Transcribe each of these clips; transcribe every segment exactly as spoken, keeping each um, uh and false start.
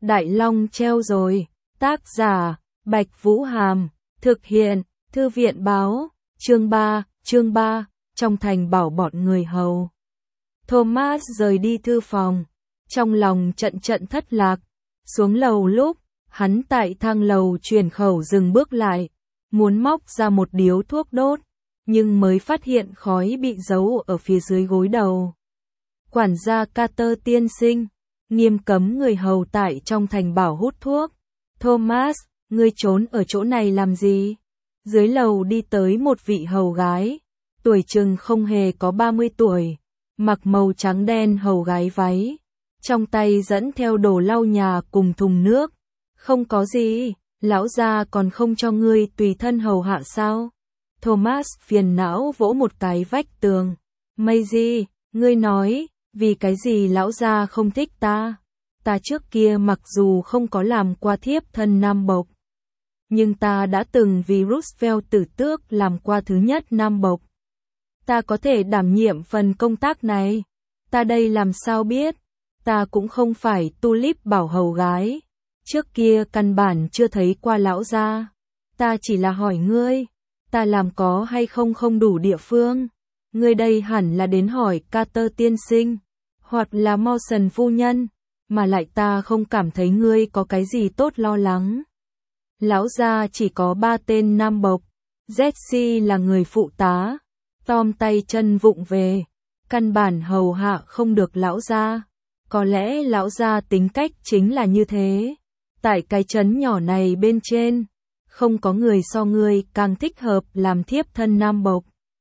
Đại Long treo rồi. Tác giả, Bạch Vũ Hàm. Thực hiện, Thư viện báo. Chương ba, chương ba, trong thành bảo bọn người hầu. Thomas rời đi thư phòng, trong lòng trận trận thất lạc. Xuống lầu lúc, hắn tại thang lầu chuyển khẩu dừng bước lại, muốn móc ra một điếu thuốc đốt, nhưng mới phát hiện khói bị giấu ở phía dưới gối đầu. Quản gia Carter tiên sinh, nghiêm cấm người hầu tại trong thành bảo hút thuốc. Thomas, ngươi trốn ở chỗ này làm gì? Dưới lầu đi tới một vị hầu gái, tuổi chừng không hề có ba mươi tuổi, mặc màu trắng đen hầu gái váy, trong tay dẫn theo đồ lau nhà cùng thùng nước. Không có gì, lão gia còn không cho ngươi tùy thân hầu hạ sao? Thomas phiền não vỗ một cái vách tường. Maisie, ngươi nói, vì cái gì lão gia không thích ta? Ta trước kia mặc dù không có làm qua thiếp thân nam bộc, nhưng ta đã từng vì Roosevelt tử tước làm qua thứ nhất nam bộc. Ta có thể đảm nhiệm phần công tác này. Ta đây làm sao biết? Ta cũng không phải Tulip bảo hầu gái. Trước kia căn bản chưa thấy qua lão gia. Ta chỉ là hỏi ngươi, ta làm có hay không không đủ địa phương. Ngươi đây hẳn là đến hỏi Carter tiên sinh, hoặc là Mawson phu nhân, mà lại ta không cảm thấy ngươi có cái gì tốt lo lắng. Lão gia chỉ có ba tên nam bộc, Jesse là người phụ tá, Tom tay chân vụng về, căn bản hầu hạ không được lão gia. Có lẽ lão gia tính cách chính là như thế. Tại cái trấn nhỏ này bên trên, không có người so ngươi càng thích hợp làm thiếp thân nam bộc.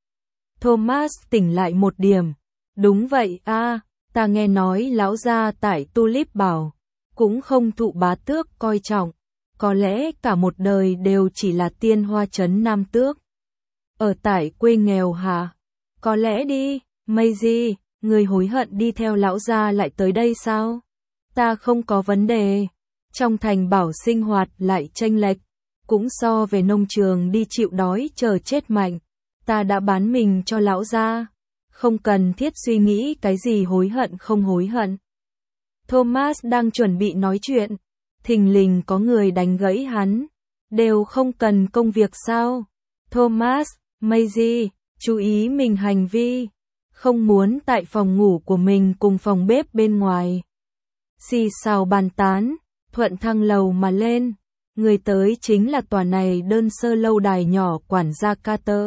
Thomas tỉnh lại một điểm. Đúng vậy a, à, ta nghe nói lão gia tại Tulip bảo, cũng không thụ bá tước coi trọng. Có lẽ cả một đời đều chỉ là tiên hoa trấn nam tước. Ở tại quê nghèo hả? Có lẽ đi, Maisie, người hối hận đi theo lão gia lại tới đây sao? Ta không có vấn đề. Trong thành bảo sinh hoạt lại chênh lệch, cũng so về nông trường đi chịu đói chờ chết mạnh. Ta đã bán mình cho lão gia, không cần thiết suy nghĩ cái gì hối hận không hối hận. Thomas đang chuẩn bị nói chuyện, thình lình có người đánh gãy hắn. Đều không cần công việc sao? Thomas, Maisie, chú ý mình hành vi. Không muốn tại phòng ngủ của mình cùng phòng bếp bên ngoài xì xào bàn tán, thuận thang lầu mà lên. Người tới chính là tòa này đơn sơ lâu đài nhỏ quản gia Carter.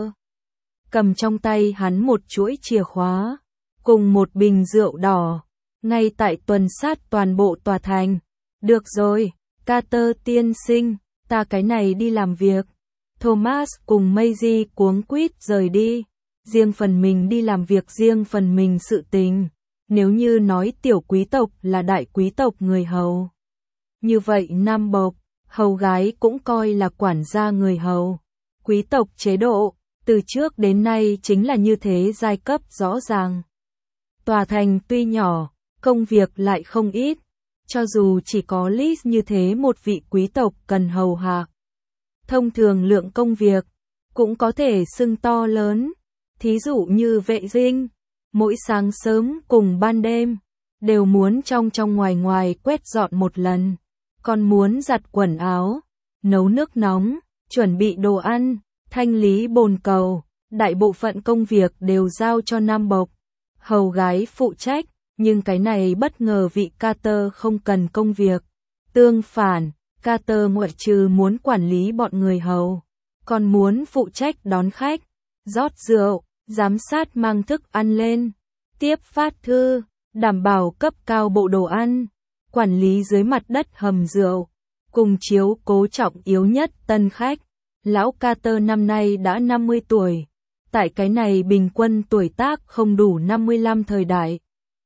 Cầm trong tay hắn một chuỗi chìa khóa, cùng một bình rượu đỏ, ngay tại tuần sát toàn bộ tòa thành. Được rồi, Carter tiên sinh, ta cái này đi làm việc. Thomas cùng Maisie cuống quýt rời đi, riêng phần mình đi làm việc riêng phần mình sự tình. Nếu như nói tiểu quý tộc là đại quý tộc người hầu, như vậy nam bộc, hầu gái cũng coi là quản gia người hầu. Quý tộc chế độ, từ trước đến nay chính là như thế, giai cấp rõ ràng. Tòa thành tuy nhỏ, công việc lại không ít, cho dù chỉ có Liz như thế một vị quý tộc cần hầu hạ. Thông thường lượng công việc, cũng có thể xưng to lớn, thí dụ như vệ sinh, mỗi sáng sớm cùng ban đêm, đều muốn trong trong ngoài ngoài quét dọn một lần. Còn muốn giặt quần áo, nấu nước nóng, chuẩn bị đồ ăn, thanh lý bồn cầu, đại bộ phận công việc đều giao cho nam bộc, hầu gái phụ trách, nhưng cái này bất ngờ vị Carter không cần công việc. Tương phản, Carter ngoại trừ muốn quản lý bọn người hầu, còn muốn phụ trách đón khách, rót rượu, giám sát mang thức ăn lên, tiếp phát thư, đảm bảo cấp cao bộ đồ ăn, quản lý dưới mặt đất hầm rượu, cùng chiếu cố trọng yếu nhất tân khách. Lão Carter năm nay đã năm mươi tuổi, tại cái này bình quân tuổi tác không đủ năm mươi lăm thời đại,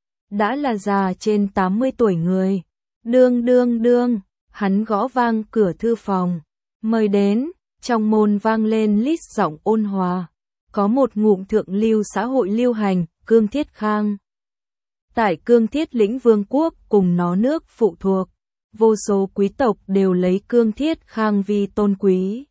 đã là già trên tám mươi tuổi người. Đương đương đương, hắn gõ vang cửa thư phòng, mời đến. Trong môn vang lên lít giọng ôn hòa, có một ngụm thượng lưu xã hội lưu hành, Cương Thiết Khang. Tại Cương Thiết lĩnh vương quốc cùng nó nước phụ thuộc, vô số quý tộc đều lấy Cương Thiết Khang vi tôn quý.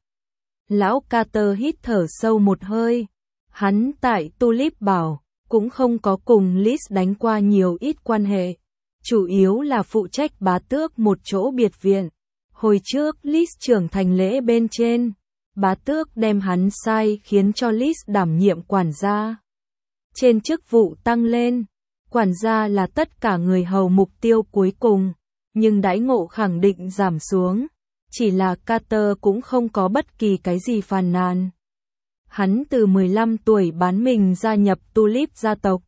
Lão Carter hít thở sâu một hơi, hắn tại Tulip bảo, cũng không có cùng Liz đánh qua nhiều ít quan hệ, chủ yếu là phụ trách bá tước một chỗ biệt viện. Hồi trước Liz trưởng thành lễ bên trên, bá tước đem hắn sai khiến cho Liz đảm nhiệm quản gia. Trên chức vụ tăng lên, quản gia là tất cả người hầu mục tiêu cuối cùng, nhưng đãi ngộ khẳng định giảm xuống. Chỉ là Carter cũng không có bất kỳ cái gì phàn nàn. Hắn từ mười lăm tuổi bán mình gia nhập Tulip gia tộc.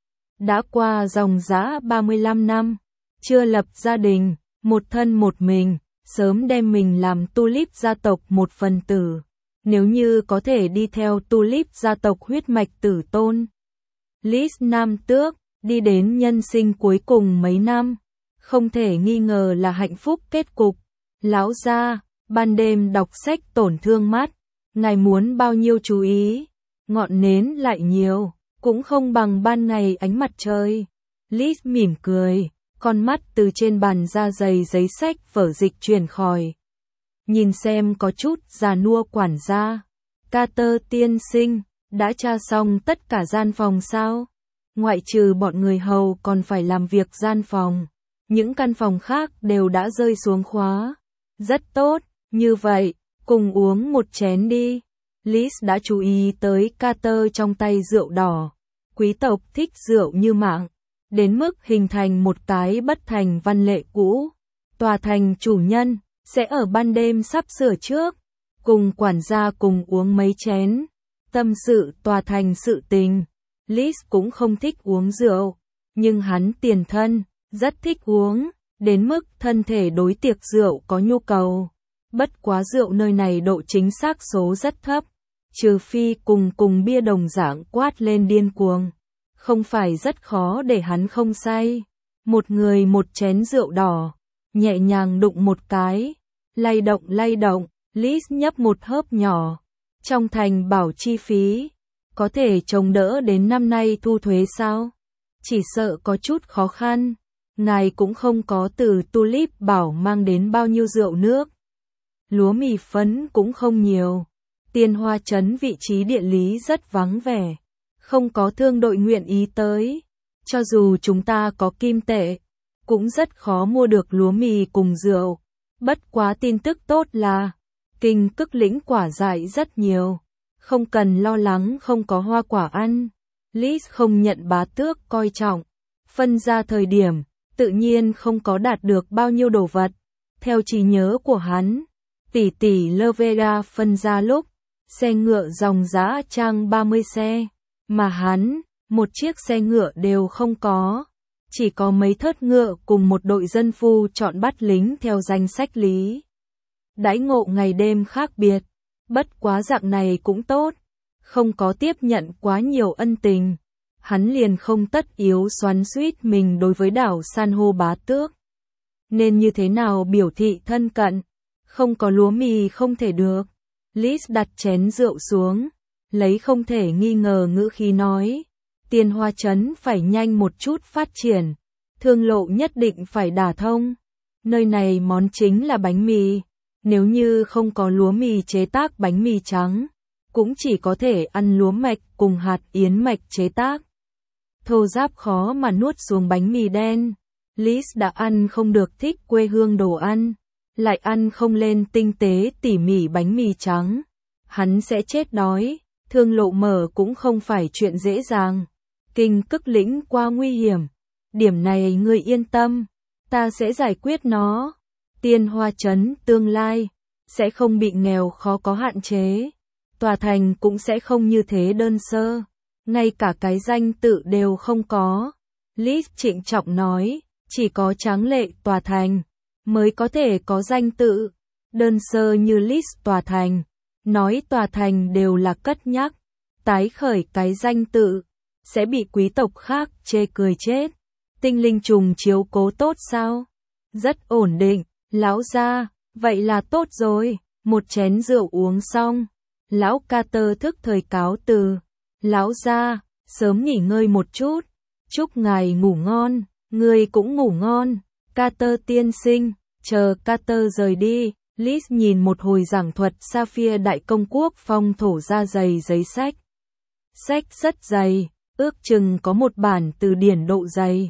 Đã qua dòng dã ba mươi lăm năm, chưa lập gia đình, một thân một mình, sớm đem mình làm Tulip gia tộc một phần tử. Nếu như có thể đi theo Tulip gia tộc huyết mạch tử tôn. Liz nam tước, đi đến nhân sinh cuối cùng mấy năm, không thể nghi ngờ là hạnh phúc kết cục. Lão gia, ban đêm đọc sách tổn thương mắt, ngài muốn bao nhiêu chú ý, ngọn nến lại nhiều, cũng không bằng ban ngày ánh mặt trời. Liz mỉm cười, con mắt từ trên bàn ra dày giấy sách vở dịch chuyển khỏi. Nhìn xem có chút già nua quản gia. Carter tiên sinh, đã tra xong tất cả gian phòng sao? Ngoại trừ bọn người hầu còn phải làm việc gian phòng. Những căn phòng khác đều đã rơi xuống khóa. Rất tốt, như vậy, cùng uống một chén đi. Liz đã chú ý tới Carter trong tay rượu đỏ. Quý tộc thích rượu như mạng, đến mức hình thành một cái bất thành văn lệ cũ. Tòa thành chủ nhân sẽ ở ban đêm sắp sửa trước, cùng quản gia cùng uống mấy chén, tâm sự tòa thành sự tình. Liz cũng không thích uống rượu, nhưng hắn tiền thân, rất thích uống, đến mức thân thể đối tiệc rượu có nhu cầu. Bất quá rượu nơi này độ chính xác số rất thấp, trừ phi cùng cùng bia đồng dạng quát lên điên cuồng, không phải rất khó để hắn không say. Một người một chén rượu đỏ, nhẹ nhàng đụng một cái, lay động lay động, Liz nhấp một hớp nhỏ. Trong thành bảo chi phí, có thể chống đỡ đến năm nay thu thuế sao? Chỉ sợ có chút khó khăn. Ngài cũng không có từ Tulip bảo mang đến bao nhiêu rượu nước. Lúa mì phấn cũng không nhiều. Tiên Hoa trấn vị trí địa lý rất vắng vẻ, không có thương đội nguyện ý tới. Cho dù chúng ta có kim tệ, cũng rất khó mua được lúa mì cùng rượu. Bất quá tin tức tốt là, Kinh Cức lĩnh quả dại rất nhiều, không cần lo lắng không có hoa quả ăn. Liz không nhận bá tước coi trọng, phân ra thời điểm, tự nhiên không có đạt được bao nhiêu đồ vật. Theo trí nhớ của hắn, tỷ tỷ Lovera phân ra lúc, xe ngựa dòng dã trang ba mươi xe, mà hắn, một chiếc xe ngựa đều không có. Chỉ có mấy thớt ngựa cùng một đội dân phu chọn bắt lính theo danh sách lý. Đãi ngộ ngày đêm khác biệt, bất quá dạng này cũng tốt, không có tiếp nhận quá nhiều ân tình. Hắn liền không tất yếu xoắn xuýt mình đối với đảo san hô bá tước. Nên như thế nào biểu thị thân cận, không có lúa mì không thể được. Liz đặt chén rượu xuống, lấy không thể nghi ngờ ngữ khí nói. Tiên Hoa trấn phải nhanh một chút phát triển, thương lộ nhất định phải đả thông. Nơi này món chính là bánh mì, nếu như không có lúa mì chế tác bánh mì trắng, cũng chỉ có thể ăn lúa mạch cùng hạt yến mạch chế tác. Thô ráp khó mà nuốt xuống bánh mì đen. Liz đã ăn không được thích quê hương đồ ăn, lại ăn không lên tinh tế tỉ mỉ bánh mì trắng. Hắn sẽ chết đói, thương lộ mở cũng không phải chuyện dễ dàng. Kinh Cức lĩnh quá nguy hiểm, điểm này người yên tâm, ta sẽ giải quyết nó. Tiên Hoa trấn tương lai, sẽ không bị nghèo khó có hạn chế. Tòa thành cũng sẽ không như thế đơn sơ, ngay cả cái danh tự đều không có. Liz trịnh trọng nói, chỉ có tráng lệ tòa thành, mới có thể có danh tự. Đơn sơ như Liz tòa thành, nói tòa thành đều là cất nhắc, tái khởi cái danh tự, sẽ bị quý tộc khác chê cười chết. Tinh linh trùng chiếu cố tốt sao? Rất ổn định, lão gia, vậy là tốt rồi. Một chén rượu uống xong, lão Carter thức thời cáo từ. Lão gia, sớm nghỉ ngơi một chút, chúc ngài ngủ ngon, ngươi cũng ngủ ngon. Carter tiên sinh. Chờ Carter rời đi, Liz nhìn một hồi giảng thuật Sapphire đại công quốc phong thổ ra dày giấy sách. Sách rất dày, ước chừng có một bản từ điển độ dày,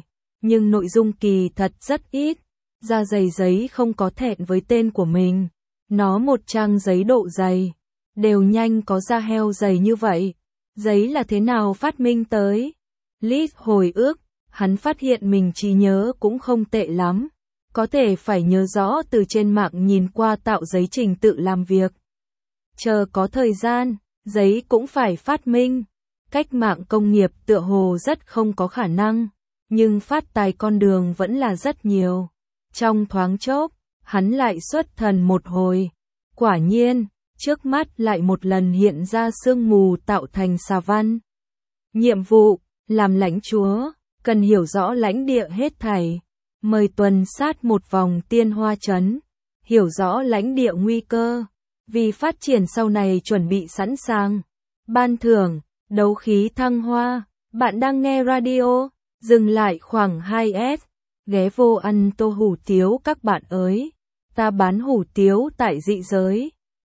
nhưng nội dung kỳ thật rất ít. Da dày giấy không có thẹn với tên của mình. Nó một trang giấy độ dày. Đều nhanh có da heo dày như vậy. Giấy là thế nào phát minh tới? Liz hồi ức, hắn phát hiện mình trí nhớ cũng không tệ lắm. Có thể phải nhớ rõ từ trên mạng nhìn qua tạo giấy trình tự làm việc. Chờ có thời gian, giấy cũng phải phát minh. Cách mạng công nghiệp tựa hồ rất không có khả năng, nhưng phát tài con đường vẫn là rất nhiều. Trong thoáng chốc, hắn lại xuất thần một hồi. Quả nhiên, trước mắt lại một lần hiện ra sương mù tạo thành xà văn. Nhiệm vụ, làm lãnh chúa, cần hiểu rõ lãnh địa hết thảy. Mời tuần sát một vòng tiên hoa trấn, hiểu rõ lãnh địa nguy cơ, vì phát triển sau này chuẩn bị sẵn sàng. Ban thưởng, đấu khí thăng hoa, bạn đang nghe radio, dừng lại khoảng hai S, ghé vô ăn tô hủ tiếu các bạn ơi, ta bán hủ tiếu tại dị giới.